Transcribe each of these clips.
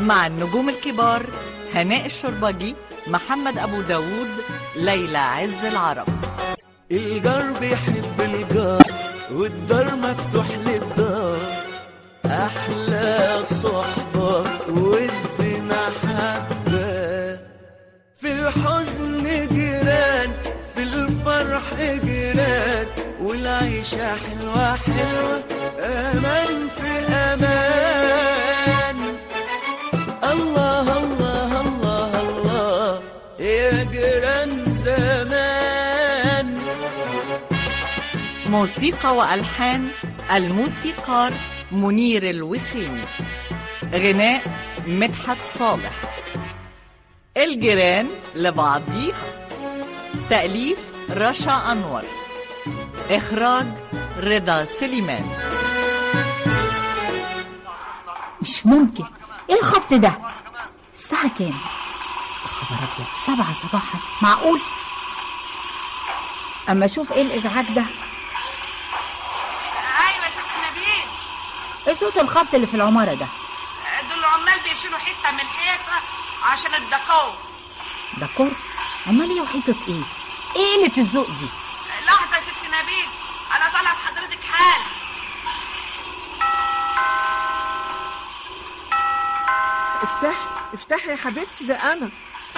مع النجوم الكبار هناء الشربجي، محمد أبو داود، ليلى عز العرب. الجار بيحب الجار والدار مفتوح للدار، أحلى صحبة ودنا حبة، في الحزن جيران في الفرح جيران، والعيشة حلوة حلوة أمان في أمان. الله الله الله الله يا جيران زمان. موسيقى وألحان الموسيقار منير الوسيمي، غناء مدحت صالح. الجيران لبعضيها، تأليف رشا أنور، إخراج رضا سليمان. مش ممكن، ايه الخبط ده؟ الساعة كام؟ خبر أبيض، 7 صباحا، معقول؟ أما أشوف ايه الإزعاج ده. ايوه يا ست نبيل. ايه صوت الخبط اللي في العمارة ده؟ دول عمال بيشيلوا حته من الحيطه عشان الديكور. ديكور؟ عمال ايه وحيطة ايه؟ ايه قلة الذوق دي؟ لحظه يا ست نبيل، انا طالعه لحضرتك حال. افتحي يا حبيبتي، ده انا.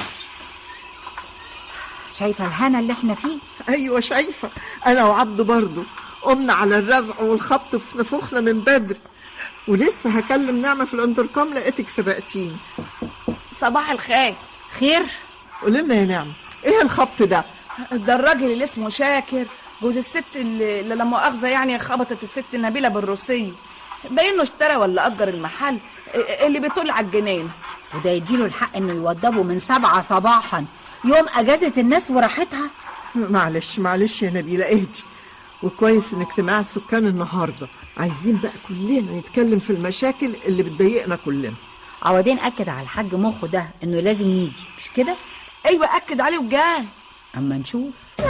شايفة الهنا اللي احنا فيه؟ ايوه شايفة، انا وعبده برضو قمنا على الرزع والخبط في نفوخنا من بدري، ولسه هكلم نعمة في الانتركام لقيتك سبقتيني. صباح الخير. خير؟ قولي لنا يا نعمة، ايه الخبط ده؟ ده الراجل اللي اسمه شاكر، جوز الست اللي لا مؤاخذه يعني خبطت الست نبيله بالروسيه، باينه اشترى ولا اجر المحل اللي بيطل على الجنينه، وده يديله الحق انه يوضبه من 7 صباحا يوم اجازة الناس وراحتها. معلش يا نبيلة، اهدي. وكويس ان اجتماع السكان النهاردة، عايزين بقى كلنا نتكلم في المشاكل اللي بتضايقنا كلنا. عوضين اكد على الحاج مخه ده انه لازم يجي، مش كده؟ ايوه اكد عليه وجاي. اما نشوف.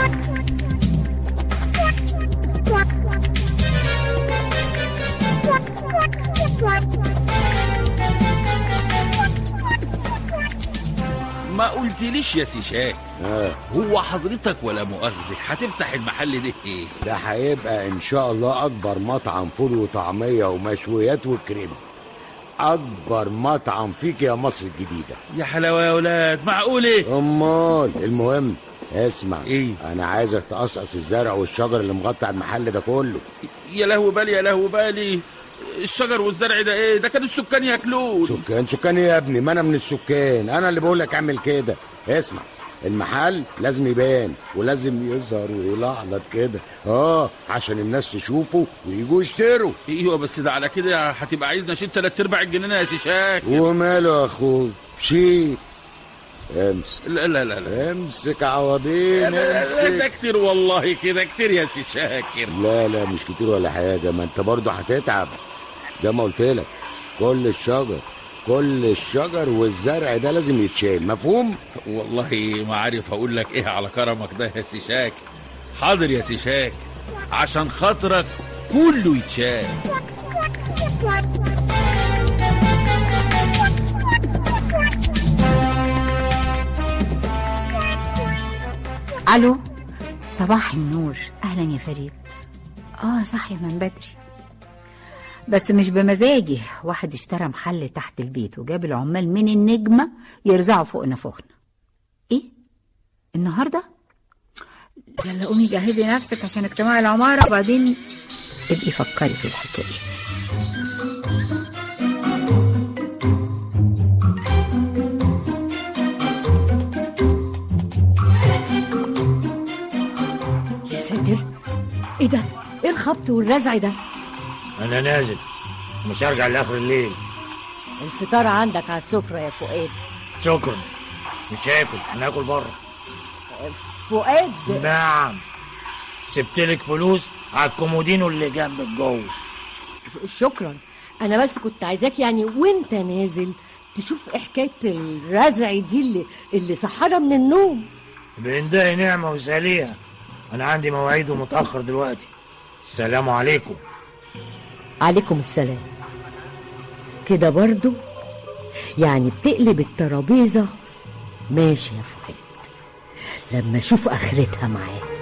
ما قلتليش يا سي شاك، هو حضرتك ولا مؤاخذة هتفتح المحل ده ايه؟ ده هيبقى ان شاء الله اكبر مطعم فول وطعمية ومشويات وكريم، اكبر مطعم فيك يا مصر الجديدة. يا حلاوة يا ولاد، معقول ايه؟ امال المهم اسمع، ايه؟ انا عايزك تقصقص الزرع والشجر اللي مغطى المحل ده كله. يا لهو بالي يا لهو بالي، الشجر والزرع ده ايه؟ ده كان السكان ياكلوه. سكان يا ابني، ما انا من السكان، انا اللي بقول لك اعمل كده. اسمع، المحل لازم يبان ولازم يظهر ويلعلط كده، عشان الناس تشوفه ويجوا يشتروا. ايوه بس ده على كده هتبقى عايزنا نشيل 3/4 الجنينه يا سي شاكر. وماله يا اخوي، شيل. امسك. لا امسك عوضين، امسك. ده كتير والله، كده كتير يا سي شاكر. لا مش كتير ولا حاجه، ما انت برضه هتتعب زي ما قلت لك. كل الشجر والزرع ده لازم يتشال، مفهوم؟ والله ما عارف اقول لك ايه على كرمك ده يا سي شاكر. حاضر يا سي شاكر، عشان خاطرك كله يتشال. الو، صباح النور، اهلا يا فريد. صاحية من بدري، بس مش بمزاجي. واحد اشترى محل تحت البيت وجاب العمال من النجمة يرزعوا فوق نفوخنا. ايه النهاردة؟ يلا قومي جهزي نفسك عشان اجتماع العمارة، وبعدين ابقي فكري في الحكاية دي. يا ساتر، ايه ده؟ ايه الخبط والرزع ده؟ انا نازل، مش هرجع لاخر الليل. الفطار عندك على السفرة يا فؤاد. شكرا، مش هاكل، انا هاكل بره. فؤاد؟ نعم، سبتلك فلوس على الكومودينو اللي جنبك جوه. شكرا، انا بس كنت عايزاك يعني وانت نازل تشوف ايه حكايه الرزع دي اللي صحانا من النوم. بإنداء نعمة وساليها، انا عندي مواعيد ومتأخر دلوقتي. السلام عليكم. عليكم السلام. كده برضو يعني بتقلب الترابيزة. ماشي يا فؤاد، لما اشوف اخرتها معاك.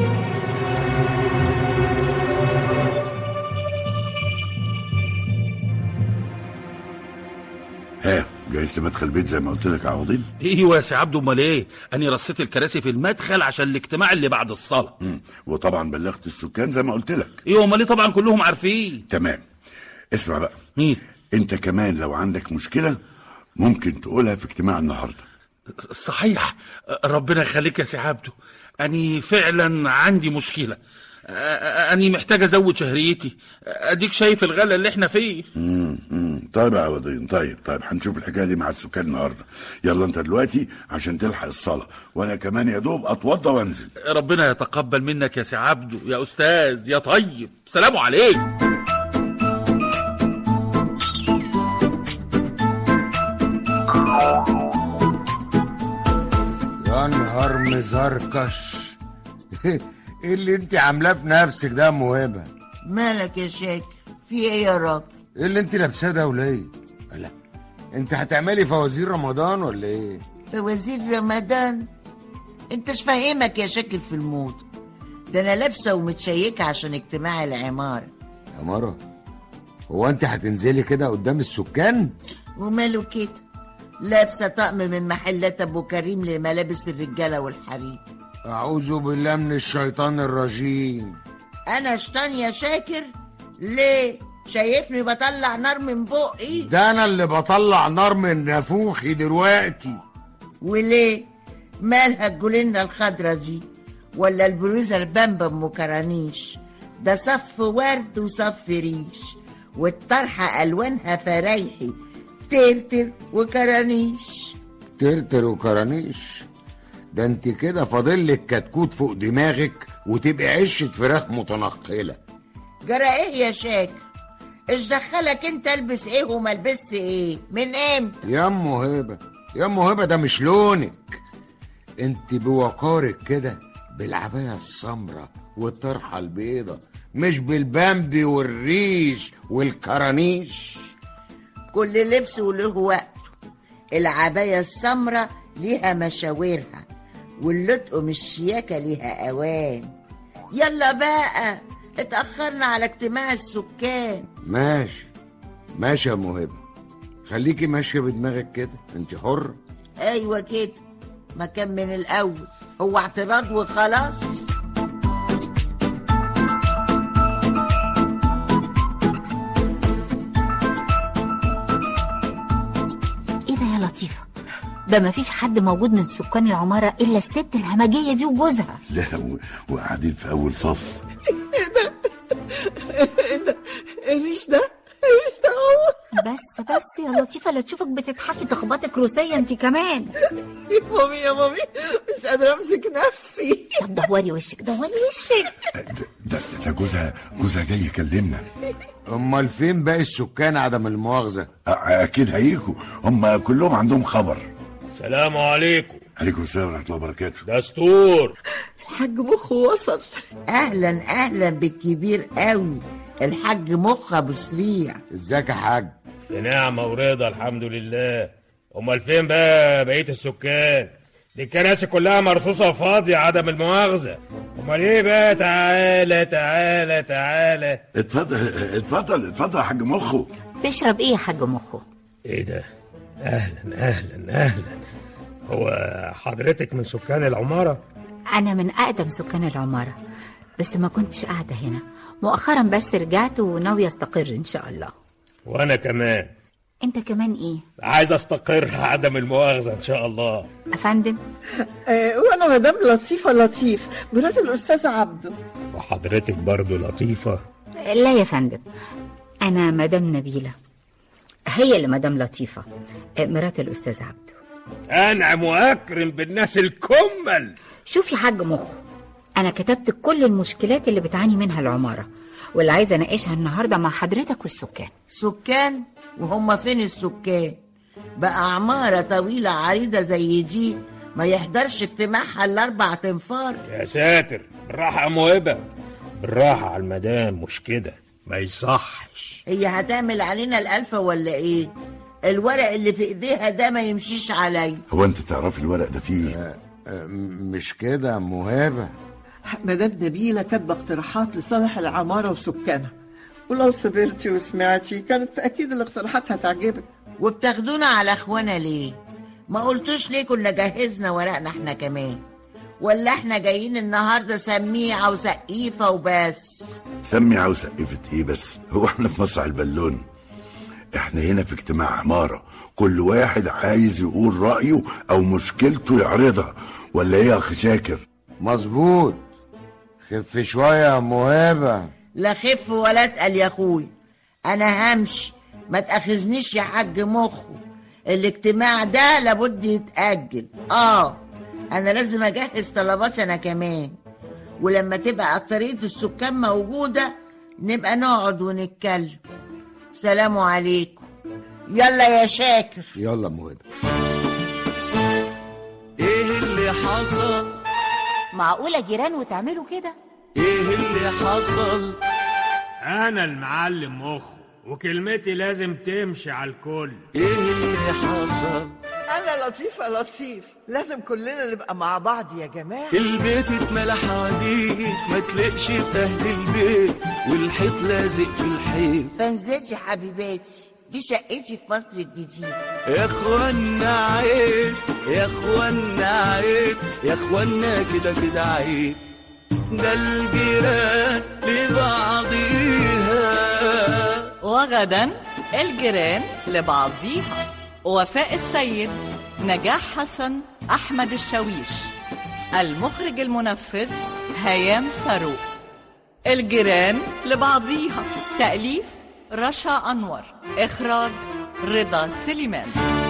ها، جايز تدخل البيت زي ما قلت لك يا عوضين؟ ايوه يا سي عبده، امال ايه؟ انا رصيت الكراسي في المدخل عشان الاجتماع اللي بعد الصلاه. وطبعا بلغت السكان زي ما قلت لك. ايوه، امال ايه؟ طبعا كلهم عارفين. تمام. اسمع بقى، مين؟ انت كمان لو عندك مشكله ممكن تقولها في اجتماع النهارده. صحيح، ربنا يخليك يا سي عبده، اني فعلا عندي مشكله. اني محتاج ازود شهريتي، اديك شايف الغلا اللي احنا فيه. طيب يا عوضين، طيب هنشوف الحكايه دي مع السكان النهارده. يلا انت دلوقتي عشان تلحق الصلاه، وانا كمان يا دوب اتوضى وانزل. ربنا يتقبل منك يا سي عبده، يا استاذ يا طيب. سلام عليكم. يا نهار مزركش. ايه اللي انت عاملاه في نفسك ده يا موهبه؟ مالك يا شاكر؟ في ايه يا راجل؟ ايه اللي انت لابساه ده وليه؟ لا، انت هتعملي فوازير رمضان ولا ايه؟ فوازير رمضان؟ انتش فاهمك يا شاكر في الموضة ده. انا لابسه ومتشيكه عشان اجتماع العماره. عماره؟ هو انت هتنزلي كده قدام السكان؟ وماله كده؟ لابسه طقم من محلات ابو كريم لملابس الرجاله والحريم. اعوذ بالله من الشيطان الرجيم. انا شيطان يا شاكر؟ ليه؟ شايفني بطلع نار من بقي؟ ده انا اللي بطلع نار من نافوخي دلوقتي. وليه؟ مالها الجولينا الخضرة دي ولا البلوزه البامبا ام كرانيش؟ ده صف ورد وصف ريش، والطرحه الوانها فرايحي، ترتر وكرانيش. ترتر وكرانيش؟ ده انت كده فاضلك كتكوت فوق دماغك وتبقى عشة فراخ متنقلة. جرى ايه يا شاكر؟ ايش دخلك انت البس ايه وما البس ايه؟ من امتى؟ يا ام هبه، يا ام هبه، ده مش لونك. انت بوقارك كده بالعباية السمراء والطرحة البيضة، مش بالبامبي والريش والكرانيش. كل لبس وله وقته. العباية السمراء ليها مشاورها، واللطق مش شياكة ليها اوان. يلا بقى، اتأخرنا على اجتماع السكان. ماشي ماشي يا موهبة، خليكي ماشية بدماغك كده، انت حر. ايوه كده، ما كان من الاول هو اعتراض وخلاص. ايه ده يا لطيفة؟ ده مفيش حد موجود من سكان العمارة إلا الست الهمجية دي وجوزها. لا، وقاعدين في أول صف. ايه ده؟ ايه ده؟ الريش ده؟ الريش ده هو؟ بس يا لطيفة، لا تشوفك بتضحكي تخبطك روسية انت كمان. يا مامي مش قادرة امسك نفسي. طب دوري وشك، دوري وشك. ده جوزها جاي يكلمنا. امال فين باقي السكان عدم المؤاخذة؟ اكيد هيجوا، هم كلهم عندهم خبر. السلام عليكم. عليكم السلام ورحمة الله وبركاته. دستور. الحاج مخ وصل. اهلا بالكبير قوي الحاج مخ ابو سريع. ازيك يا حاج؟ في نعمة ورضا الحمد لله. امال فين بقى بقية السكان؟ دي الكراسي كلها مرصوصة فاضية عدم المؤاخذة. امال ايه بقى؟ تعالى. اتفضل يا حاج مخو. تشرب ايه يا حاج مخو؟ ايه ده؟ اهلا. هو حضرتك من سكان العمارة؟ انا من اقدم سكان العمارة، بس ما كنتش قاعدة هنا مؤخرا، بس رجعت وناوي استقر ان شاء الله. وانا كمان. انت كمان ايه؟ عايز استقر عدم المؤاخذة ان شاء الله. افندم؟ وانا مدام لطيفة لطيف مرات الاستاذ عبده. وحضرتك برضو لطيفة؟ لا يا فندم، انا مدام نبيلة، هي اللي مدام لطيفة، مرات الاستاذ عبده. انعم واكرم بالناس الكمل. شوف يا حاج مخ، انا كتبت كل المشكلات اللي بتعاني منها العمارة، واللي عايزة اناقشها النهاردة مع حضرتك والسكان. سكان؟ وهم فين السكان؟ بقى عمارة طويلة عريضة زي دي ما يحضرش اجتماعها ال4 تنفار؟ يا ساتر، بالراحة يا موهبة، بالراحة على المدام، مش كده، ما يصحش. هي هتعمل علينا الألفة ولا ايه؟ الورق اللي في ايديها ده ما يمشيش علي. هو انت تعرف الورق ده فيه؟ مش كده مهابة؟ مدام نبيلة كاتبة اقتراحات لصالح العمارة وسكانها، ولو صبرتي وسمعتي كانت أكيد الاقتراحات هتعجبك. وبتاخدونا على اخوانا ليه؟ ما قلتوش ليه كنا جهزنا ورقنا احنا كمان؟ ولا احنا جايين النهارده سميعة وسقيفة وبس؟ سميعة وسقيفة ايه بس؟ هو احنا في مسرح البالون؟ احنا هنا في اجتماع عمارة، كل واحد عايز يقول رأيه او مشكلته يعرضها، ولا ايه يا اخي شاكر؟ مظبوط. خف شوية يا مهابة. لا خف ولا اتقل يا اخوي، انا همشي، ما تاخذنيش يا حاج مخه. الاجتماع ده لابد يتأجل. انا لازم اجهز طلباتي انا كمان، ولما تبقى اكترية السكان موجودة نبقى نقعد ونتكلم. سلام عليكم. يلا يا شاكر. يلا مهابة. ايه اللي حصل؟ معقولة جيران وتعملوا كده؟ ايه اللي حصل؟ انا المعلم مخ، وكلمتي لازم تمشي على الكل. ايه اللي حصل؟ أنا لطيف، لازم كلنا نبقى مع بعض يا جماعة. البيت اتملى حواديت، ما تلاقش في أهل البيت، والحيط لازق في الحيط. فانزتي حبيباتي، دي شقتي في مصر الجديدة. يا اخوانا عيب، يا اخوانا عيب، يا اخوانا كده كده عيب، ده الجيران لبعضيها. وغدا الجيران لبعضيها. وفاء السيد، نجاح حسن، أحمد الشاويش. المخرج المنفذ هيام فاروق. الجيران لبعضيها، تأليف رشا أنور، إخراج رضا سليمان.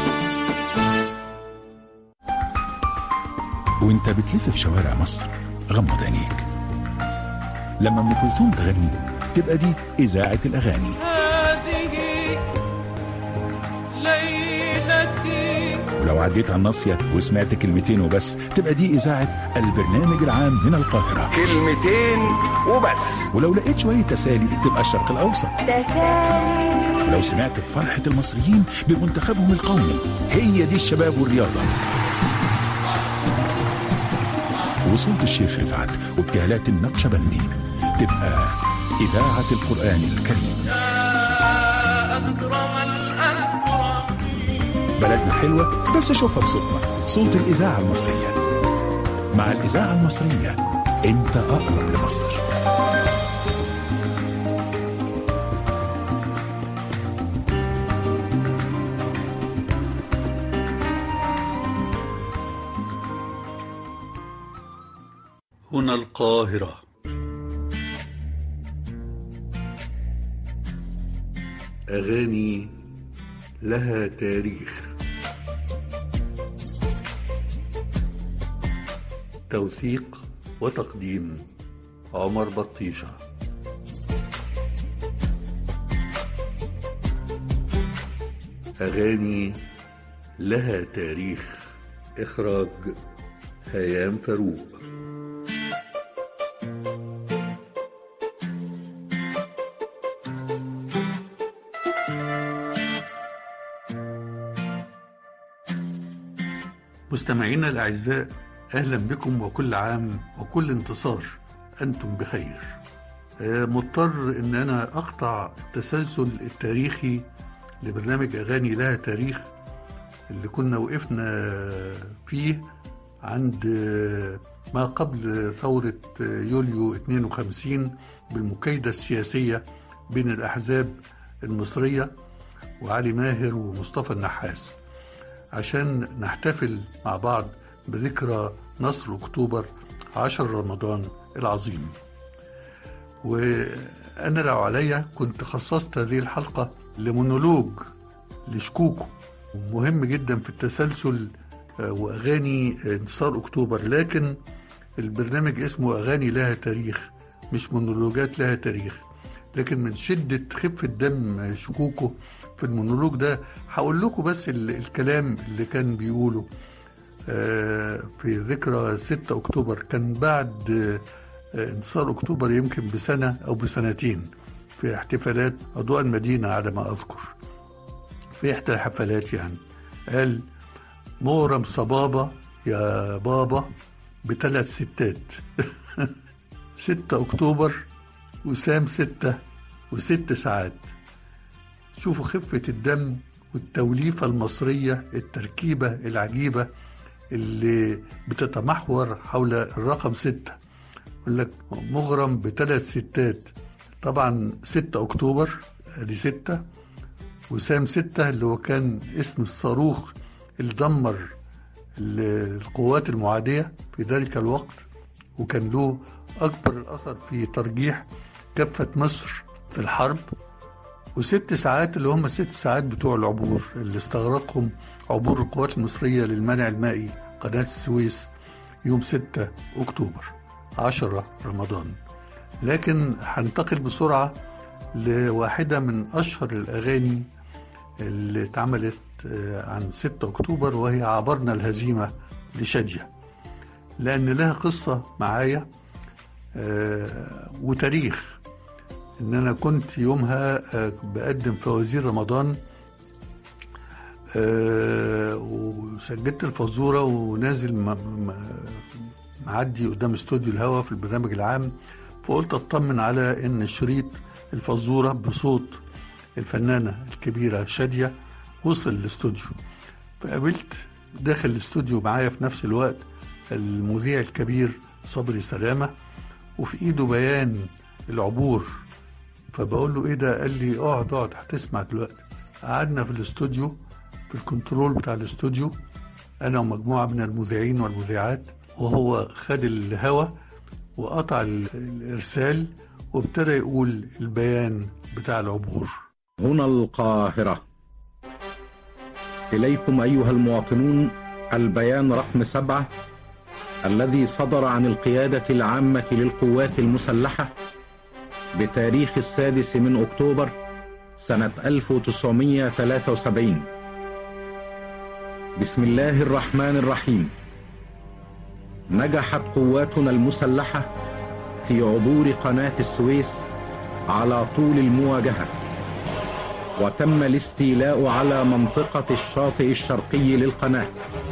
وانت بتلف في شوارع مصر غمض عينيك، لما ام كلثوم تغني تبقى دي إذاعة الأغاني. ولو عديت على الناصية وسمعت كلمتين وبس تبقى دي إذاعة البرنامج العام من القاهرة. كلمتين وبس. ولو لقيت شوية تسالي تبقى الشرق الأوسط. ولو سمعت فرحة المصريين بمنتخبهم القومي هي دي الشباب والرياضة. وصوت الشيخ رفعت وابتهالات النقشبندي تبقى إذاعة القرآن الكريم. بلدنا حلوة بس شوفها بصوتنا، صوت الإذاعة المصرية. مع الإذاعة المصرية أنت أقرب لمصر. هنا القاهرة. أغاني لها تاريخ. توثيق وتقديم عمر بطيشة. أغاني لها تاريخ. إخراج هيام فاروق. مستمعينا الأعزاء، أهلا بكم وكل عام وكل انتصار أنتم بخير. مضطر أن أنا أقطع التسلسل التاريخي لبرنامج أغاني لها تاريخ اللي كنا وقفنا فيه عند ما قبل ثورة يوليو 52 بالمكايدة السياسية بين الأحزاب المصرية وعلي ماهر ومصطفى النحاس، عشان نحتفل مع بعض بذكرى نصر أكتوبر 10 رمضان العظيم. وأنا لو عليا كنت خصصت هذه الحلقة لمونولوج لشكوكو مهم جدا في التسلسل وأغاني انتصار أكتوبر، لكن البرنامج اسمه أغاني لها تاريخ مش مونولوجات لها تاريخ. لكن من شدة خفة دم شكوكو في المونولوج ده هقول لكم بس الكلام اللي كان بيقوله في ذكرى 6 أكتوبر. كان بعد انتصار أكتوبر يمكن بسنة أو بسنتين في احتفالات أضواء المدينة على ما أذكر. في إحدى الحفلات يعني، قال مغرم صبابة يا بابا ب3 ستات 6 أكتوبر وسام 6 و6 ساعات. شوفوا خفة الدم والتوليفة المصرية، التركيبة العجيبة اللي بتتمحور حول الرقم 6. يقول لك مغرم ب3 ستات، طبعا 6 أكتوبر دي 6، وسام 6 اللي هو كان اسم الصاروخ اللي دمر القوات المعادية في ذلك الوقت، وكان له أكبر الأثر في ترجيح كافة مصر في الحرب. و6 ساعات اللي هم 6 ساعات بتوع العبور اللي استغرقهم عبور القوات المصرية للمنع المائي قناة السويس يوم 6 أكتوبر 10 رمضان. لكن هنتقل بسرعة لواحدة من أشهر الأغاني اللي اتعملت عن 6 أكتوبر، وهي عبرنا الهزيمة لشادية، لأن لها قصة معايا وتاريخ. إن أنا كنت يومها بقدم فوازير رمضان، وسجلت الفزورة ونازل معدي قدام استوديو الهوا في البرنامج العام، فقلت أطمن على إن شريط الفزورة بصوت الفنانة الكبيرة شادية وصل الاستوديو. فقابلت داخل الاستوديو معايا في نفس الوقت المذيع الكبير صبري سلامة، وفي ايده بيان العبور. فبقول له ايه ده؟ قال لي اقعد هتسمع دلوقتي. قعدنا في الاستوديو في الكنترول بتاع الاستوديو انا ومجموعة من المذيعين والمذيعات، وهو خد الهوا وقطع الارسال وابتدى يقول البيان بتاع العبور. هنا القاهرة. إليكم أيها المواطنون البيان رقم 7 الذي صدر عن القيادة العامة للقوات المسلحة بتاريخ 6 أكتوبر سنة 1973. بسم الله الرحمن الرحيم. نجحت قواتنا المسلحة في عبور قناة السويس على طول المواجهة، وتم الاستيلاء على منطقة الشاطئ الشرقي للقناة،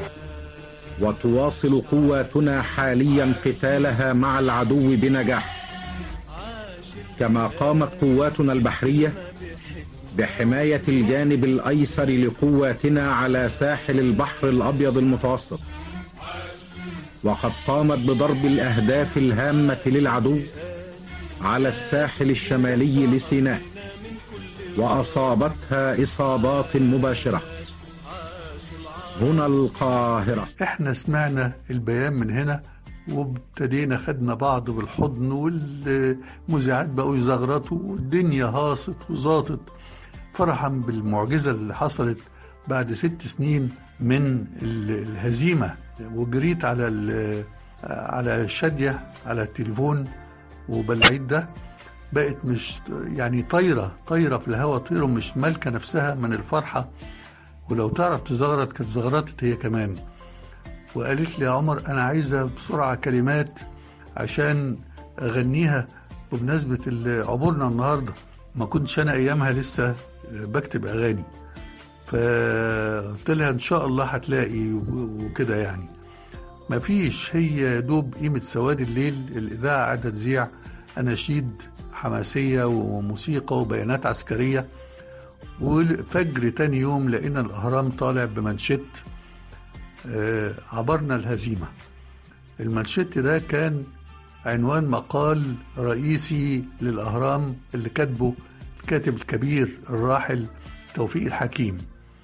وتواصل قواتنا حاليا قتالها مع العدو بنجاح. كما قامت قواتنا البحرية بحماية الجانب الأيسر لقواتنا على ساحل البحر الأبيض المتوسط، وقد قامت بضرب الأهداف الهامة للعدو على الساحل الشمالي لسيناء، وأصابتها إصابات مباشرة. هنا القاهرة. احنا سمعنا البيان من هنا وابتدينا خدنا بعض بالحضن، والمذيعات بقوا يزغرطوا والدنيا هاصت وزاطت فرحا بالمعجزة اللي حصلت بعد 6 سنين من الهزيمة. وجريت على شادية على التليفون، وبالعيد ده بقت مش يعني طايرة في الهواء، طيرة مش مالكة نفسها من الفرحة، ولو تعرف تزغرط كانت زغرطت هي كمان. وقالت لي يا عمر أنا عايزة بسرعة كلمات عشان أغنيها بمناسبة عبورنا النهاردة. ما كنتش أنا أيامها لسه بكتب أغاني، فقلت لها إن شاء الله هتلاقي وكده يعني. ما فيش، هي دوب قيمة سواد الليل الإذاعة قاعدة تذيع أناشيد حماسية وموسيقى وبيانات عسكرية، والفجر تاني يوم لقينا الأهرام طالع بمنشط عبرنا الهزيمة. المنشط ده كان عنوان مقال رئيسي للأهرام اللي كاتبه الكاتب الكبير الراحل توفيق الحكيم.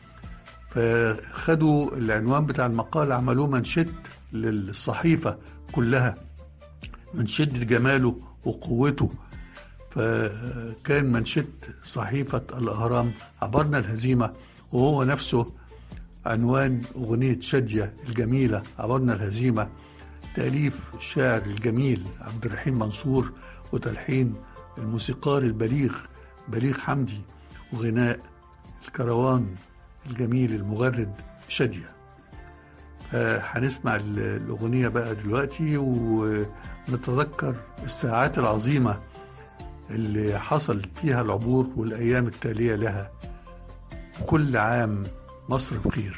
فخدوا العنوان بتاع المقال عملوه منشط للصحيفة كلها من شدة جماله وقوته. فكان منشط صحيفة الأهرام عبرنا الهزيمة، وهو نفسه عنوان أغنية شادية الجميلة عبرنا الهزيمة، تأليف الشاعر الجميل عبد الرحيم منصور، وتلحين الموسيقار بليغ حمدي، وغناء الكروان الجميل المغرد شادية. هنسمع الأغنية بقى دلوقتي ونتذكر الساعات العظيمة اللي حصل فيها العبور والأيام التالية لها كل عام مصر بخير.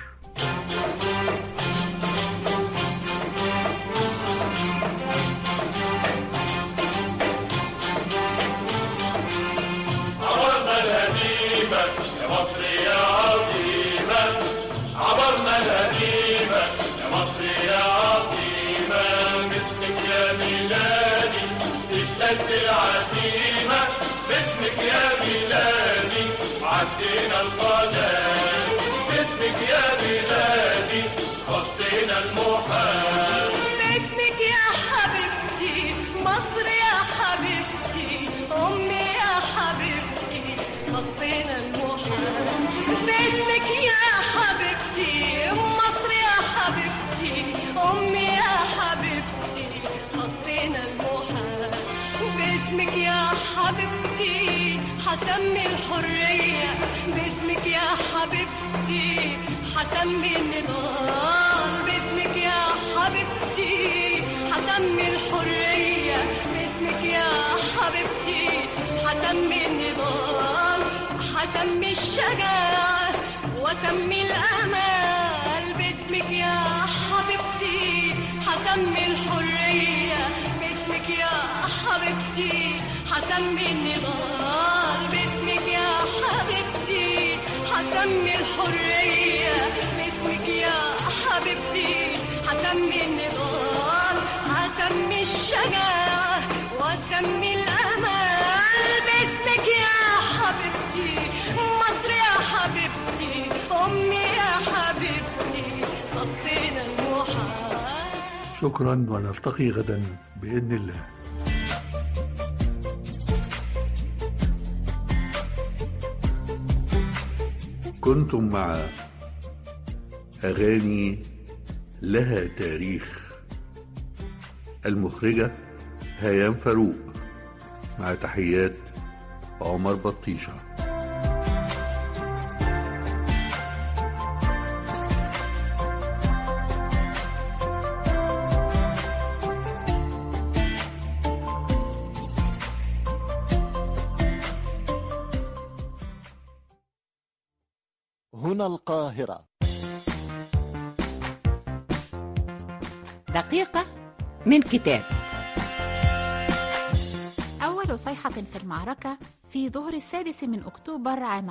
عبرنا الهزيمة يا مصر يا عظيمة، عبرنا الهزيمة يا مصر يا عظيمة، باسمك يا بلادي اشتد العزيمة، باسمك يا بلادي عدينا القناة، باسمك يا بلادي خطينا المحال، باسمك يا حبيبتي مصر يا حبيبتي أمي يا حبيبتي خطينا المحال، باسمك يا حبيبتي مصر يا حبيبتي أمي يا حبيبتي خطينا المحال، باسمك يا حبيبتي حسمي الحرية، باسمك يا حبيبتي حسمي النضال، باسمك يا حبيبتي حسمي الحرية، باسمك يا حبيبتي حسمي النضال، حسمي الشجاعة وسمي الأمال، باسمك يا حبيبتي حسمي الحرية، باسمك يا حبيبتي حسمي النضال، باسمك يا حبيبتي حسمي الحرية، باسمك يا حبيبتي حسمي النضال، حسمي الشجاعة وسمي الأمال، باسمك يا حبيبتي مصر يا حبيبتي أمي يا حبيبتي خطينا المحال. شكرا، ونلتقي غدا بإذن الله. كنتم مع أغاني لها تاريخ، المخرجة هيام فاروق، مع تحيات عمر بطيشة. هنا القاهرة. دقيقة من كتاب. أول صيحة في المعركة في ظهر 6 من أكتوبر عام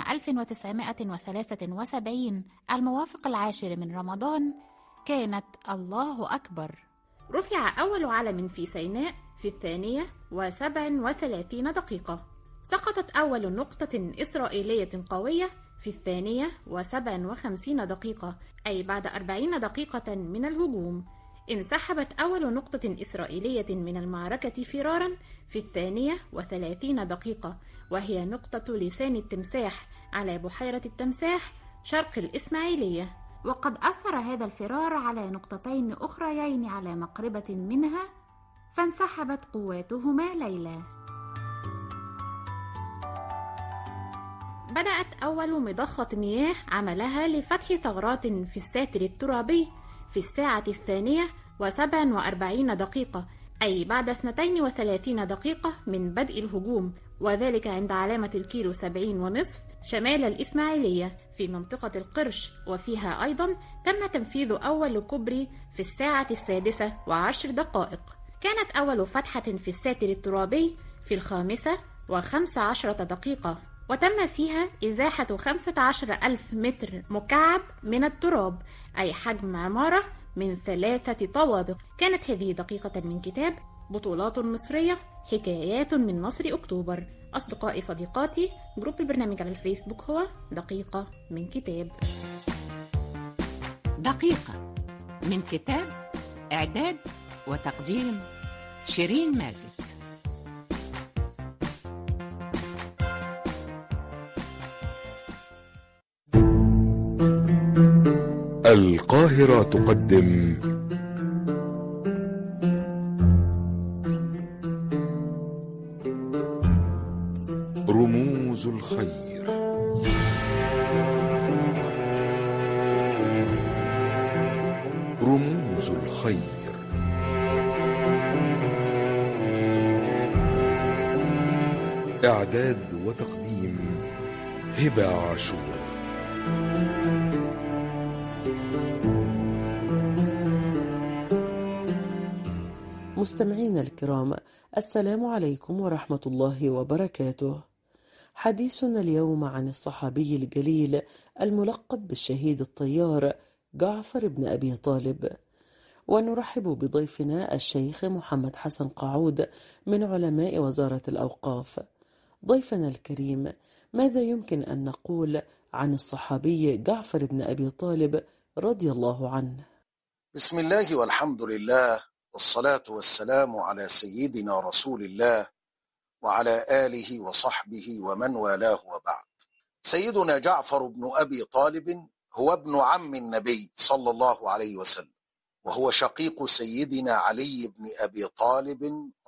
1973 الموافق 10 من رمضان كانت الله أكبر. رفع أول علم في سيناء في 2:37 دقيقة. سقطت أول نقطة إسرائيلية قوية في 2:57 دقيقة، أي بعد 40 دقيقة من الهجوم. انسحبت أول نقطة إسرائيلية من المعركة فرارا في 32 دقيقة، وهي نقطة لسان التمساح على بحيرة التمساح شرق الإسماعيلية. وقد أثر هذا الفرار على نقطتين أخريين على مقربة منها، فانسحبت قواتهما ليلة. بدأت أول مضخة مياه عملها لفتح ثغرات في الساتر الترابي في 2:47 دقيقة، أي بعد 32 دقيقة من بدء الهجوم، وذلك عند علامة الكيلو 70.5 شمال الإسماعيلية في منطقة القرش. وفيها أيضا تم تنفيذ أول كوبري في 6:10 دقائق. كانت أول فتحة في الساتر الترابي في 5:15 دقيقة، وتم فيها إزاحة 15,000 متر مكعب من التراب، أي حجم عمارة من 3 طوابق. كانت هذه دقيقة من كتاب بطولات مصرية، حكايات من نصر أكتوبر. أصدقائي صديقاتي، جروب البرنامج على الفيسبوك هو دقيقة من كتاب. دقيقة من كتاب، إعداد وتقديم شيرين ماجد. القاهرة تقدم رموز الخير. رموز الخير. إعداد وتقديم هبة عاشور. مستمعينا الكرام، السلام عليكم ورحمة الله وبركاته. حديثنا اليوم عن الصحابي الجليل الملقب بالشهيد الطيار جعفر بن أبي طالب، ونرحب بضيفنا الشيخ محمد حسن قعود من علماء وزارة الأوقاف. ضيفنا الكريم، ماذا يمكن أن نقول عن الصحابي جعفر بن أبي طالب رضي الله عنه؟ بسم الله والحمد لله، والصلاة والسلام على سيدنا رسول الله وعلى آله وصحبه ومن والاه، وبعد. سيدنا جعفر بن أبي طالب هو ابن عم النبي صلى الله عليه وسلم، وهو شقيق سيدنا علي بن أبي طالب